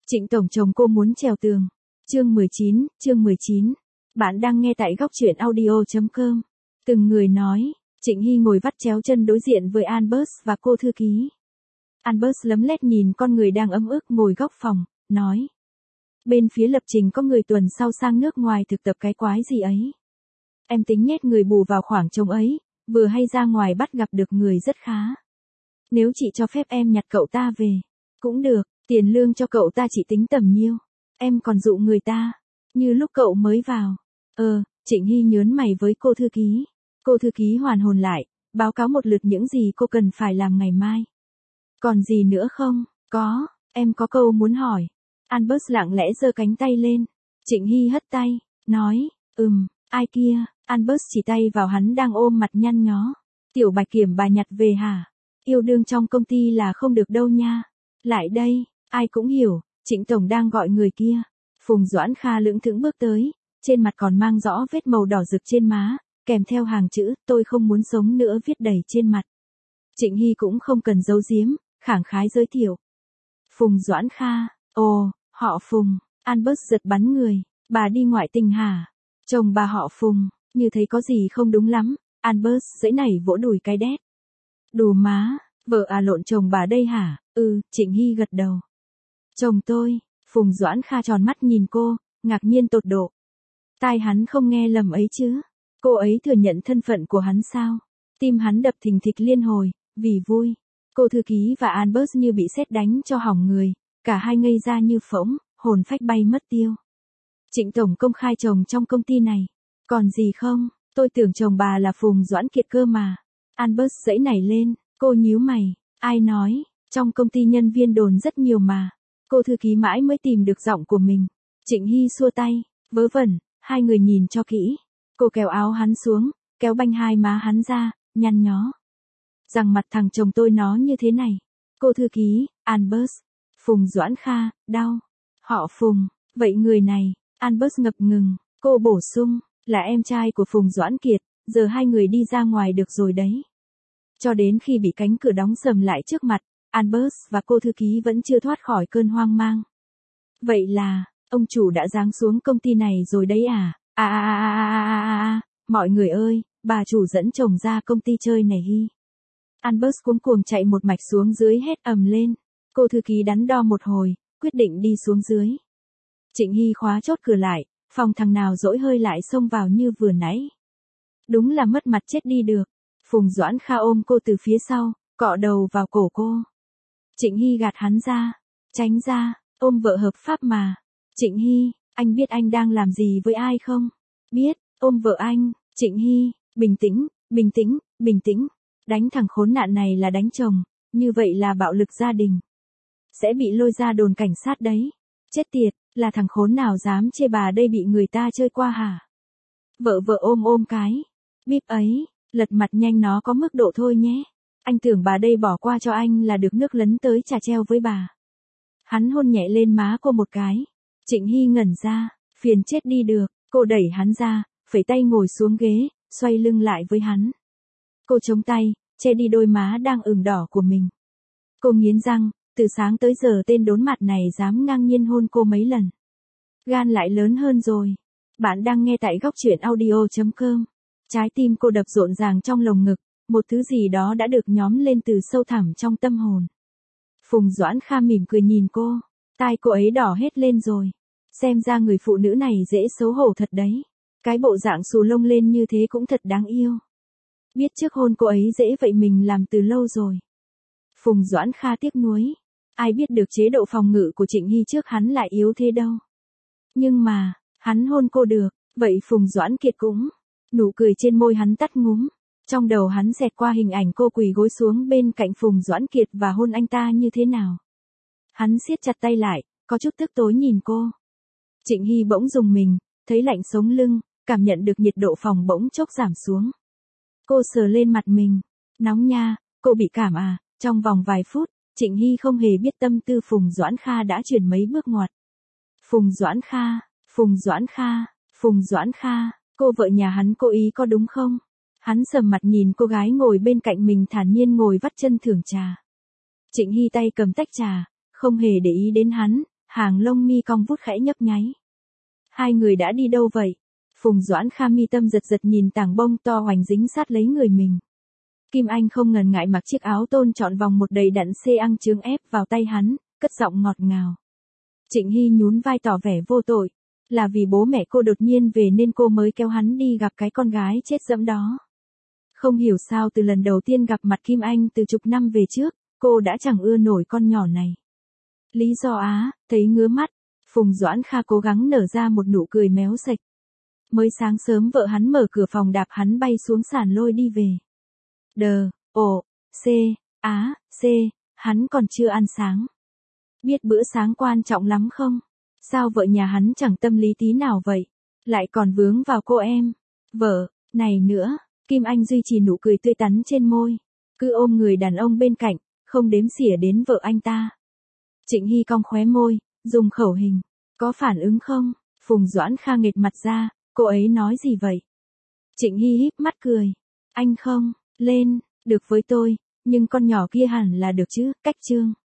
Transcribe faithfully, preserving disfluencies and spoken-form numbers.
Trịnh tổng chồng cô muốn trèo tường. Chương mười chín, chương mười chín. Bạn đang nghe tại góc truyện audio chấm com. Từng người nói, Trịnh Hy ngồi vắt chéo chân đối diện với Albert và cô thư ký. Albert lấm lét nhìn con người đang ấm ức ngồi góc phòng, nói. Bên phía lập trình có người tuần sau sang nước ngoài thực tập cái quái gì ấy. Em tính nhét người bù vào khoảng trống ấy, vừa hay ra ngoài bắt gặp được người rất khá. Nếu chị cho phép em nhặt cậu ta về, cũng được, tiền lương cho cậu ta chị tính tầm nhiêu. Em còn dụ người ta, như lúc cậu mới vào. Ờ, Trịnh Hy nhớn mày với cô thư ký. Cô thư ký hoàn hồn lại, báo cáo một lượt những gì cô cần phải làm ngày mai. Còn gì nữa không? Có, em có câu muốn hỏi. Albert lặng lẽ giơ cánh tay lên. Trịnh Hy hất tay, nói, ừm, ai kia? Albert chỉ tay vào hắn đang ôm mặt nhăn nhó. Tiểu Bạch Kiểm bà nhặt về hả? Yêu đương trong công ty là không được đâu nha. Lại đây, ai cũng hiểu, Trịnh Tổng đang gọi người kia. Phùng Doãn Kha lững thững bước tới, trên mặt còn mang rõ vết màu đỏ rực trên má, kèm theo hàng chữ tôi không muốn sống nữa viết đầy trên mặt. Trịnh Hy cũng không cần giấu giếm, khẳng khái giới thiệu. Phùng Doãn Kha, ồ, họ Phùng. Albert giật bắn người, bà đi ngoại tình hả? Chồng bà họ Phùng, như thấy có gì không đúng lắm. Albert giãy nảy vỗ đùi cái đét. Đù má, vợ à lộn chồng bà đây hả? Ừ, Trịnh Hy gật đầu. Chồng tôi. Phùng Doãn Kha tròn mắt nhìn cô, ngạc nhiên tột độ. Tai hắn không nghe lầm ấy chứ? Cô ấy thừa nhận thân phận của hắn sao? Tim hắn đập thình thịch liên hồi, vì vui. Cô thư ký và Albert như bị sét đánh cho hỏng người, cả hai ngây ra như phỗng, hồn phách bay mất tiêu. Trịnh Tổng công khai chồng trong công ty này. Còn gì không? Tôi tưởng chồng bà là Phùng Doãn Kiệt cơ mà. Albert giãy nảy lên, cô nhíu mày. Ai nói? Trong công ty nhân viên đồn rất nhiều mà. Cô thư ký mãi mới tìm được giọng của mình. Trịnh Hy xua tay, vớ vẩn, hai người nhìn cho kỹ. Cô kéo áo hắn xuống, kéo banh hai má hắn ra, nhăn nhó. Rằng mặt thằng chồng tôi nó như thế này. Cô thư ký, Albert, Phùng Doãn Kha, đau. Họ Phùng, vậy người này, Albert ngập ngừng, cô bổ sung, là em trai của Phùng Doãn Kiệt, giờ hai người đi ra ngoài được rồi đấy. Cho đến khi bị cánh cửa đóng sầm lại trước mặt, Albert và cô thư ký vẫn chưa thoát khỏi cơn hoang mang. Vậy là, ông chủ đã giáng xuống công ty này rồi đấy à? À à à à à à à, mọi người ơi, bà chủ dẫn chồng ra công ty chơi này Hy. Albert cuống cuồng chạy một mạch xuống dưới hét ầm lên. Cô thư ký đắn đo một hồi, quyết định đi xuống dưới. Trịnh Hy khóa chốt cửa lại, phòng thằng nào dỗi hơi lại xông vào như vừa nãy. Đúng là mất mặt chết đi được. Phùng Doãn Kha ôm cô từ phía sau, cọ đầu vào cổ cô. Trịnh Hy gạt hắn ra, tránh ra, ôm vợ hợp pháp mà. Trịnh Hy, anh biết anh đang làm gì với ai không? Biết, ôm vợ anh. Trịnh Hy, bình tĩnh, bình tĩnh, bình tĩnh. Đánh thằng khốn nạn này là đánh chồng, như vậy là bạo lực gia đình. Sẽ bị lôi ra đồn cảnh sát đấy. Chết tiệt, là thằng khốn nào dám chê bà đây bị người ta chơi qua hả? Vợ vợ ôm ôm cái. Bíp ấy, lật mặt nhanh nó có mức độ thôi nhé. Anh tưởng bà đây bỏ qua cho anh là được nước lấn tới trà treo với bà. Hắn hôn nhẹ lên má cô một cái. Trịnh Hy ngẩn ra, phiền chết đi được, cô đẩy hắn ra, phẩy tay ngồi xuống ghế, xoay lưng lại với hắn. Cô chống tay, che đi đôi má đang ửng đỏ của mình. Cô nghiến răng, từ sáng tới giờ tên đốn mặt này dám ngang nhiên hôn cô mấy lần. Gan lại lớn hơn rồi. Bạn đang nghe tại góc truyện audio chấm com. Trái tim cô đập rộn ràng trong lồng ngực, một thứ gì đó đã được nhóm lên từ sâu thẳm trong tâm hồn. Phùng Doãn Kha mỉm cười nhìn cô, tai cô ấy đỏ hết lên rồi. Xem ra người phụ nữ này dễ xấu hổ thật đấy. Cái bộ dạng xù lông lên như thế cũng thật đáng yêu. Biết trước hôn cô ấy dễ vậy mình làm từ lâu rồi. Phùng Doãn Kha tiếc nuối. Ai biết được chế độ phòng ngự của Trịnh Hy trước hắn lại yếu thế đâu. Nhưng mà, hắn hôn cô được, vậy Phùng Doãn Kiệt cũng. Nụ cười trên môi hắn tắt ngúm. Trong đầu hắn xẹt qua hình ảnh cô quỳ gối xuống bên cạnh Phùng Doãn Kiệt và hôn anh ta như thế nào. Hắn siết chặt tay lại, có chút tức tối nhìn cô. Trịnh Hy bỗng rùng mình, thấy lạnh sống lưng, cảm nhận được nhiệt độ phòng bỗng chốc giảm xuống. Cô sờ lên mặt mình. Nóng nha, cô bị cảm à? Trong vòng vài phút, Trịnh Hy không hề biết tâm tư Phùng Doãn Kha đã chuyển mấy bước ngoặt. Phùng Doãn Kha, Phùng Doãn Kha, Phùng Doãn Kha, cô vợ nhà hắn cố ý có đúng không? Hắn sầm mặt nhìn cô gái ngồi bên cạnh mình thản nhiên ngồi vắt chân thưởng trà. Trịnh Hy tay cầm tách trà, không hề để ý đến hắn, Hàng lông mi cong vút khẽ nhấp nháy. Hai người đã đi đâu vậy? Phùng Doãn Kha mi tâm giật giật nhìn tảng bông to hoành dính sát lấy người mình. Kim Anh không ngần ngại mặc chiếc áo tôn trọn vòng một đầy đặn xê ăn chướng ép vào tay hắn, cất giọng ngọt ngào. Trịnh Hy nhún vai tỏ vẻ vô tội. Là vì bố mẹ cô đột nhiên về nên cô mới kéo hắn đi gặp cái con gái chết dẫm đó. Không hiểu sao từ lần đầu tiên gặp mặt Kim Anh từ chục năm về trước, cô đã chẳng ưa nổi con nhỏ này. Lý do á, thấy ngứa mắt. Phùng Doãn Kha cố gắng nở ra một nụ cười méo sạch. Mới sáng sớm vợ hắn mở cửa phòng đạp hắn bay xuống sàn lôi đi về. Đờ, ồ, C, á, C, hắn còn chưa ăn sáng. Biết bữa sáng quan trọng lắm không? Sao vợ nhà hắn chẳng tâm lý tí nào vậy? Lại còn vướng vào cô em. Vợ, này nữa, Kim Anh duy trì nụ cười tươi tắn trên môi. Cứ ôm người đàn ông bên cạnh, không đếm xỉa đến vợ anh ta. Trịnh Hy cong khóe môi, dùng khẩu hình. Có phản ứng không? Phùng Doãn Kha nghệt mặt ra, cô ấy nói gì vậy? Trịnh Hy híp mắt cười. Anh không, lên, được với tôi, nhưng con nhỏ kia hẳn là được chứ, cách chương.